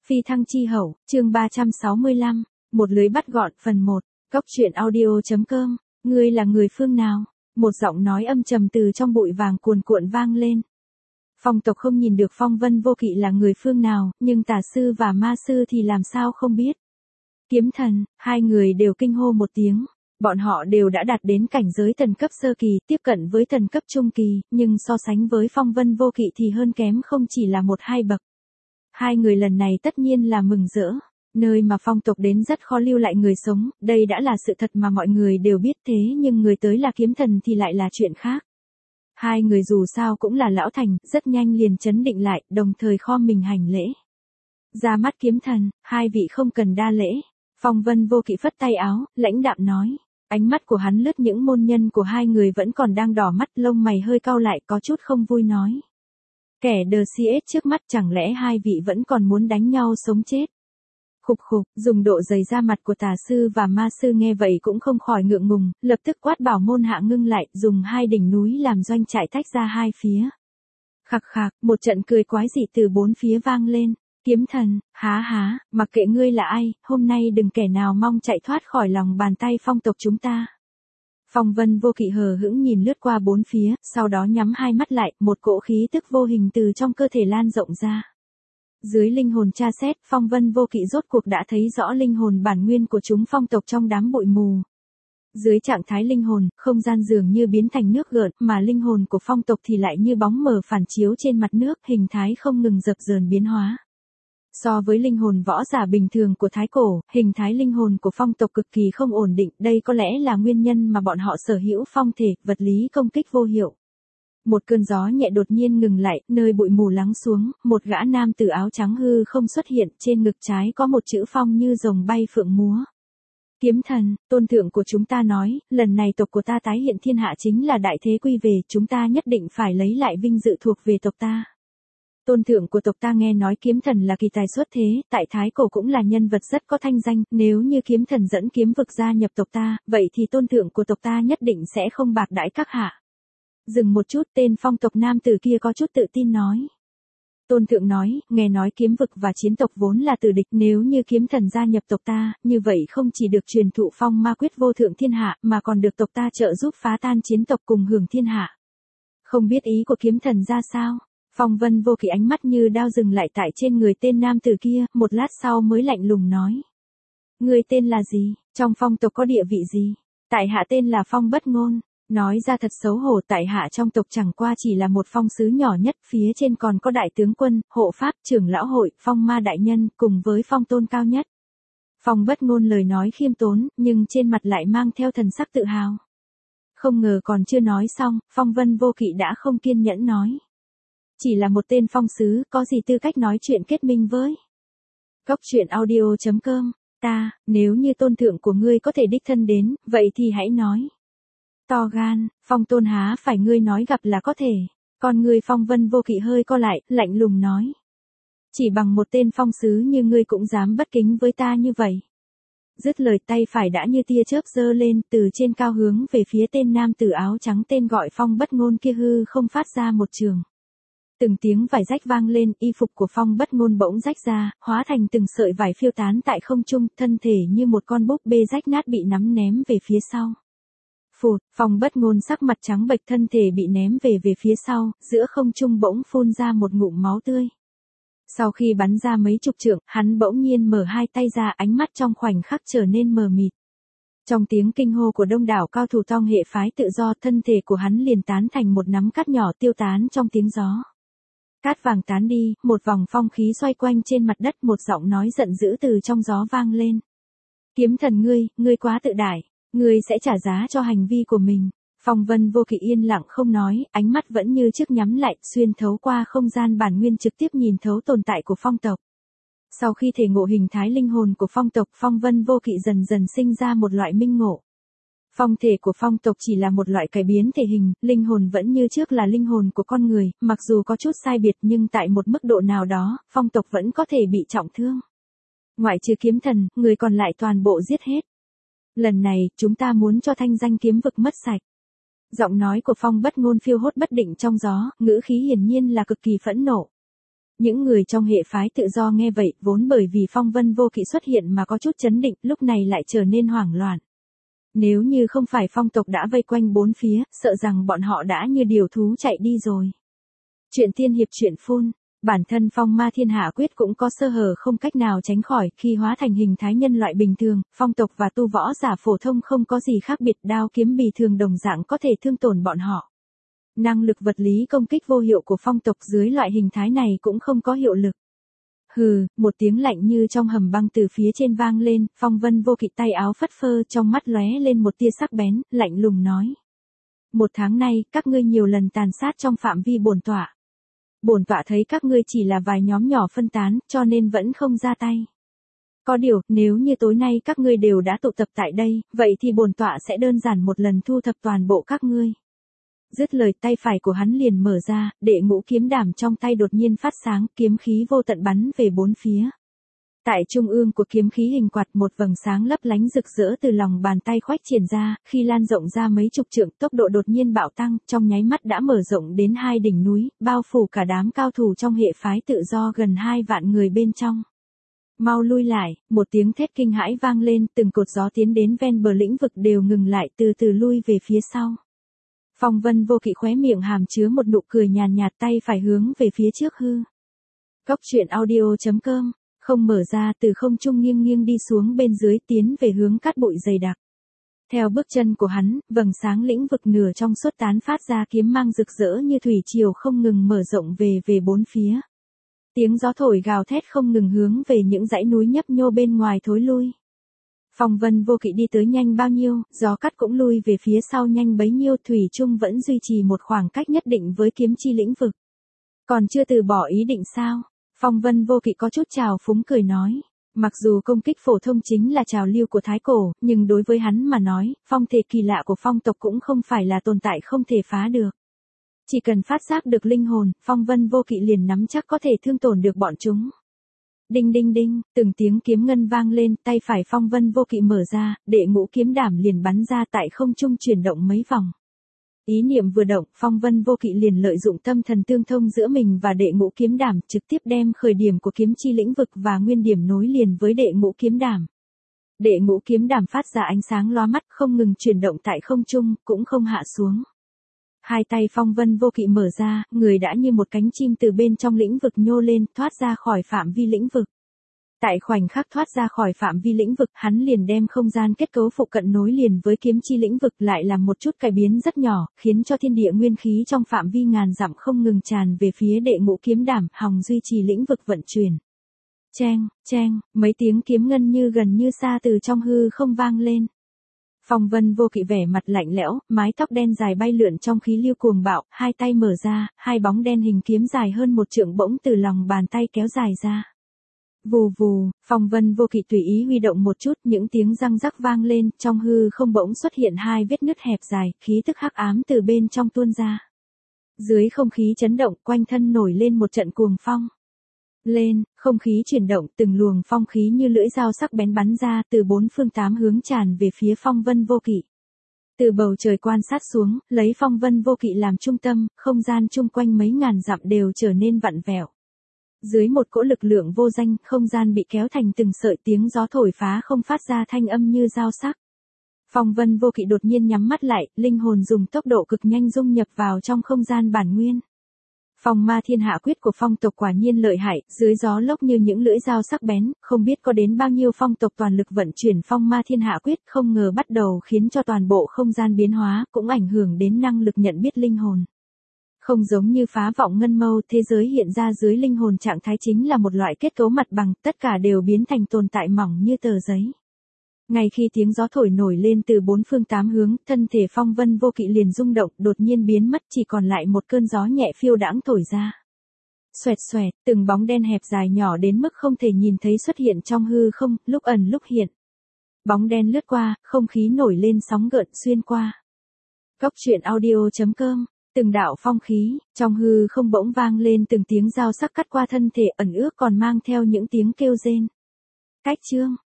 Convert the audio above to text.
Phi thăng chi hậu, chương 365, một lưới bắt gọn phần 1, Cốc truyện audio.com, ngươi là người phương nào? Một giọng nói âm trầm từ trong bụi vàng cuồn cuộn vang lên. Phong tộc không nhìn được Phong Vân Vô Kỵ là người phương nào, nhưng tà sư và ma sư thì làm sao không biết. Kiếm thần, hai người đều kinh hô một tiếng. Bọn họ đều đã đạt đến cảnh giới thần cấp sơ kỳ, tiếp cận với thần cấp trung kỳ, nhưng so sánh với Phong Vân Vô Kỵ thì hơn kém không chỉ là một hai bậc. Hai người lần này tất nhiên là mừng rỡ. Nơi mà phong tộc đến rất khó lưu lại người sống, đây đã là sự thật mà mọi người đều biết, thế nhưng người tới là kiếm thần thì lại là chuyện khác. Hai người dù sao cũng là lão thành, rất nhanh liền chấn định lại, đồng thời khom mình hành lễ. Ra mắt kiếm thần, hai vị không cần đa lễ. Phong Vân Vô Kỵ phất tay áo, lãnh đạm nói. Ánh mắt của hắn lướt những môn nhân của hai người vẫn còn đang đỏ mắt, lông mày hơi cau lại, có chút không vui nói. Kẻ đờ CS trước mắt, chẳng lẽ hai vị vẫn còn muốn đánh nhau sống chết? Khục khục, dùng độ dày ra mặt của tà sư và ma sư nghe vậy cũng không khỏi ngượng ngùng, lập tức quát bảo môn hạ ngưng lại, dùng hai đỉnh núi làm doanh trại tách ra hai phía. Khạc khạc, một trận cười quái dị từ bốn phía vang lên. Kiếm thần, há, mặc kệ ngươi là ai, hôm nay đừng kẻ nào mong chạy thoát khỏi lòng bàn tay phong tộc chúng ta. Phong Vân Vô Kỵ hờ hững nhìn lướt qua bốn phía, sau đó nhắm hai mắt lại, một cỗ khí tức vô hình từ trong cơ thể lan rộng ra. Dưới linh hồn tra xét, Phong Vân Vô Kỵ rốt cuộc đã thấy rõ linh hồn bản nguyên của chúng phong tộc trong đám bụi mù. Dưới trạng thái linh hồn, không gian dường như biến thành nước gợn, mà linh hồn của phong tộc thì lại như bóng mờ phản chiếu trên mặt nước, hình thái không ngừng dập dờn biến hóa. So với linh hồn võ giả bình thường của Thái Cổ, hình thái linh hồn của phong tộc cực kỳ không ổn định, đây có lẽ là nguyên nhân mà bọn họ sở hữu phong thể, vật lý công kích vô hiệu. Một cơn gió nhẹ đột nhiên ngừng lại, nơi bụi mù lắng xuống, một gã nam tử áo trắng hư không xuất hiện, trên ngực trái có một chữ phong như rồng bay phượng múa. Kiếm thần, tôn thượng của chúng ta nói, lần này tộc của ta tái hiện thiên hạ chính là đại thế quy về, chúng ta nhất định phải lấy lại vinh dự thuộc về tộc ta. Tôn thượng của tộc ta nghe nói kiếm thần là kỳ tài xuất thế, tại Thái Cổ cũng là nhân vật rất có thanh danh, nếu như kiếm thần dẫn kiếm vực gia nhập tộc ta, vậy thì tôn thượng của tộc ta nhất định sẽ không bạc đãi các hạ. Dừng một chút, tên phong tộc nam tử kia có chút tự tin nói. Tôn thượng nói, nghe nói kiếm vực và chiến tộc vốn là tử địch, nếu như kiếm thần gia nhập tộc ta, như vậy không chỉ được truyền thụ phong ma quyết vô thượng thiên hạ, mà còn được tộc ta trợ giúp phá tan chiến tộc cùng hưởng thiên hạ. Không biết ý của kiếm thần ra sao? Phong Vân Vô Kỵ ánh mắt như đao dừng lại tại trên người tên nam tử kia, một lát sau mới lạnh lùng nói. Người tên là gì? Trong phong tộc có địa vị gì? Tại hạ tên là Phong Bất Ngôn. Nói ra thật xấu hổ, tại hạ trong tộc chẳng qua chỉ là một phong sứ nhỏ nhất, phía trên còn có đại tướng quân, hộ pháp, trưởng lão hội, phong ma đại nhân, cùng với phong tôn cao nhất. Phong Bất Ngôn lời nói khiêm tốn, nhưng trên mặt lại mang theo thần sắc tự hào. Không ngờ còn chưa nói xong, Phong Vân Vô Kỵ đã không kiên nhẫn nói. Chỉ là một tên phong sứ, có gì tư cách nói chuyện kết minh với? Cốc truyện audio.com, nếu như tôn thượng của ngươi có thể đích thân đến, vậy thì hãy nói. To gan, Phong tôn há phải ngươi nói gặp là có thể. Còn ngươi Phong Vân Vô Kỵ hơi co lại, lạnh lùng nói. Chỉ bằng một tên phong sứ như ngươi cũng dám bất kính với ta như vậy. Dứt lời, tay phải đã như tia chớp giơ lên, từ trên cao hướng về phía tên nam tử áo trắng tên gọi Phong Bất Ngôn kia hư không phát ra một trường. Từng tiếng vải rách vang lên, y phục của Phong Bất Ngôn bỗng rách ra, hóa thành từng sợi vải phiêu tán tại không trung, thân thể như một con búp bê rách nát bị nắm ném về phía sau. Phụt, Phong Bất Ngôn sắc mặt trắng bệch, thân thể bị ném về phía sau, giữa không trung bỗng phun ra một ngụm máu tươi. Sau khi bắn ra mấy chục trượng, hắn bỗng nhiên mở hai tay ra, ánh mắt trong khoảnh khắc trở nên mờ mịt. Trong tiếng kinh hô của đông đảo cao thủ tông hệ phái tự do, thân thể của hắn liền tán thành một nắm cát nhỏ tiêu tán trong tiếng gió. Cát vàng tán đi, một vòng phong khí xoay quanh trên mặt đất, một giọng nói giận dữ từ trong gió vang lên. Kiếm thần ngươi quá tự đại, ngươi sẽ trả giá cho hành vi của mình. Phong Vân Vô Kỵ yên lặng không nói, ánh mắt vẫn như trước nhắm lại, xuyên thấu qua không gian bản nguyên trực tiếp nhìn thấu tồn tại của phong tộc. Sau khi thể ngộ hình thái linh hồn của phong tộc, Phong Vân Vô Kỵ dần dần sinh ra một loại minh ngộ. Phong thể của phong tộc chỉ là một loại cải biến thể hình, linh hồn vẫn như trước là linh hồn của con người, mặc dù có chút sai biệt nhưng tại một mức độ nào đó, phong tộc vẫn có thể bị trọng thương. Ngoại trừ kiếm thần, người còn lại toàn bộ giết hết. Lần này, chúng ta muốn cho thanh danh kiếm vực mất sạch. Giọng nói của Phong Bất Ngôn phiêu hốt bất định trong gió, ngữ khí hiển nhiên là cực kỳ phẫn nộ. Những người trong hệ phái tự do nghe vậy, vốn bởi vì phong vân vô kỵ xuất hiện mà có chút chấn định, lúc này lại trở nên hoảng loạn. Nếu như không phải phong tộc đã vây quanh bốn phía, sợ rằng bọn họ đã như điều thú chạy đi rồi. Chuyện tiên hiệp chuyện phun, bản thân phong ma thiên hạ quyết cũng có sơ hở không cách nào tránh khỏi, khi hóa thành hình thái nhân loại bình thường, phong tộc và tu võ giả phổ thông không có gì khác biệt, đao kiếm bì thường đồng dạng có thể thương tổn bọn họ. Năng lực vật lý công kích vô hiệu của phong tộc dưới loại hình thái này cũng không có hiệu lực. Hừ, một tiếng lạnh như trong hầm băng từ phía trên vang lên, phong vân vô kỵ tay áo phất phơ, trong mắt lóe lên một tia sắc bén, lạnh lùng nói. Một tháng nay, các ngươi nhiều lần tàn sát trong phạm vi bổn tọa. Bổn tọa thấy các ngươi chỉ là vài nhóm nhỏ phân tán, cho nên vẫn không ra tay. Có điều, nếu như tối nay các ngươi đều đã tụ tập tại đây, vậy thì bổn tọa sẽ đơn giản một lần thu thập toàn bộ các ngươi. Dứt lời, tay phải của hắn liền mở ra, đệ ngũ kiếm đảm trong tay đột nhiên phát sáng, kiếm khí vô tận bắn về bốn phía. Tại trung ương của kiếm khí hình quạt, một vầng sáng lấp lánh rực rỡ từ lòng bàn tay khoách triển ra, khi lan rộng ra mấy chục trượng, tốc độ đột nhiên bạo tăng, trong nháy mắt đã mở rộng đến 2 đỉnh núi, bao phủ cả đám cao thủ trong hệ phái tự do gần 2 vạn người bên trong. Mau lui lại, một tiếng thét kinh hãi vang lên, từng cột gió tiến đến ven bờ lĩnh vực đều ngừng lại, từ từ lui về phía sau. Phong vân vô kỵ khóe miệng hàm chứa một nụ cười nhàn nhạt, tay phải hướng về phía trước hư. Cốc truyện audio.com, không mở ra, từ không trung nghiêng nghiêng đi xuống bên dưới, tiến về hướng cát bụi dày đặc. Theo bước chân của hắn, vầng sáng lĩnh vực nửa trong suốt tán phát ra kiếm mang rực rỡ như thủy triều không ngừng mở rộng về bốn phía. Tiếng gió thổi gào thét không ngừng hướng về những dãy núi nhấp nhô bên ngoài thối lui. Phong vân vô kỵ đi tới nhanh bao nhiêu, gió cắt cũng lui về phía sau nhanh bấy nhiêu, thủy chung vẫn duy trì một khoảng cách nhất định với kiếm chi lĩnh vực. Còn chưa từ bỏ ý định sao? Phong vân vô kỵ có chút trào phúng cười nói. Mặc dù công kích phổ thông chính là trào lưu của thái cổ, nhưng đối với hắn mà nói, phong thể kỳ lạ của phong tộc cũng không phải là tồn tại không thể phá được. Chỉ cần phát giác được linh hồn, phong vân vô kỵ liền nắm chắc có thể thương tổn được bọn chúng. Đinh đinh đinh, từng tiếng kiếm ngân vang lên, tay phải phong vân vô kỵ mở ra, đệ ngũ kiếm đảm liền bắn ra tại không trung chuyển động mấy vòng. Ý niệm vừa động, phong vân vô kỵ liền lợi dụng tâm thần tương thông giữa mình và đệ ngũ kiếm đảm, trực tiếp đem khởi điểm của kiếm chi lĩnh vực và nguyên điểm nối liền với đệ ngũ kiếm đảm. Đệ ngũ kiếm đảm phát ra ánh sáng lóa mắt, không ngừng chuyển động tại không trung, cũng không hạ xuống. Hai tay phong vân vô kỵ mở ra, người đã như một cánh chim từ bên trong lĩnh vực nhô lên, thoát ra khỏi phạm vi lĩnh vực. Tại khoảnh khắc thoát ra khỏi phạm vi lĩnh vực, hắn liền đem không gian kết cấu phụ cận nối liền với kiếm chi lĩnh vực, lại làm một chút cải biến rất nhỏ, khiến cho thiên địa nguyên khí trong phạm vi ngàn dặm không ngừng tràn về phía đệ ngũ kiếm đảm, hòng duy trì lĩnh vực vận chuyển. Cheng, cheng, mấy tiếng kiếm ngân như gần như xa từ trong hư không vang lên. Phong vân vô kỵ vẻ mặt lạnh lẽo, mái tóc đen dài bay lượn trong khí lưu cuồng bạo, hai tay mở ra, hai bóng đen hình kiếm dài hơn 1 trượng bỗng từ lòng bàn tay kéo dài ra. Vù vù, phong vân vô kỵ tùy ý huy động một chút, những tiếng răng rắc vang lên, trong hư không bỗng xuất hiện 2 vết nứt hẹp dài, khí tức hắc ám từ bên trong tuôn ra. Dưới không khí chấn động, quanh thân nổi lên một trận cuồng phong. Lên, không khí chuyển động, từng luồng phong khí như lưỡi dao sắc bén bắn ra từ 4 phương 8 hướng tràn về phía phong vân vô kỵ. Từ bầu trời quan sát xuống, lấy phong vân vô kỵ làm trung tâm, không gian chung quanh mấy ngàn dặm đều trở nên vặn vẹo. Dưới một cỗ lực lượng vô danh, không gian bị kéo thành từng sợi, tiếng gió thổi phá không phát ra thanh âm như dao sắc. Phong vân vô kỵ đột nhiên nhắm mắt lại, linh hồn dùng tốc độ cực nhanh dung nhập vào trong không gian bản nguyên. Phong ma thiên hạ quyết của phong tộc quả nhiên lợi hại, dưới gió lốc như những lưỡi dao sắc bén, không biết có đến bao nhiêu phong tộc toàn lực vận chuyển phong ma thiên hạ quyết, không ngờ bắt đầu khiến cho toàn bộ không gian biến hóa, cũng ảnh hưởng đến năng lực nhận biết linh hồn. Không giống như phá vọng ngân mâu, thế giới hiện ra dưới linh hồn trạng thái chính là một loại kết cấu mặt bằng, tất cả đều biến thành tồn tại mỏng như tờ giấy. Ngay khi tiếng gió thổi nổi lên từ 4 phương 8 hướng, thân thể phong vân vô kỵ liền rung động, đột nhiên biến mất, chỉ còn lại một cơn gió nhẹ phiêu đãng thổi ra. Xoẹt xoẹt, từng bóng đen hẹp dài nhỏ đến mức không thể nhìn thấy xuất hiện trong hư không, lúc ẩn lúc hiện. Bóng đen lướt qua, không khí nổi lên sóng gợn xuyên qua. Cốc truyện audio.com, từng đạo phong khí, trong hư không bỗng vang lên từng tiếng dao sắc cắt qua thân thể, ẩn ước còn mang theo những tiếng kêu rên. Cách chương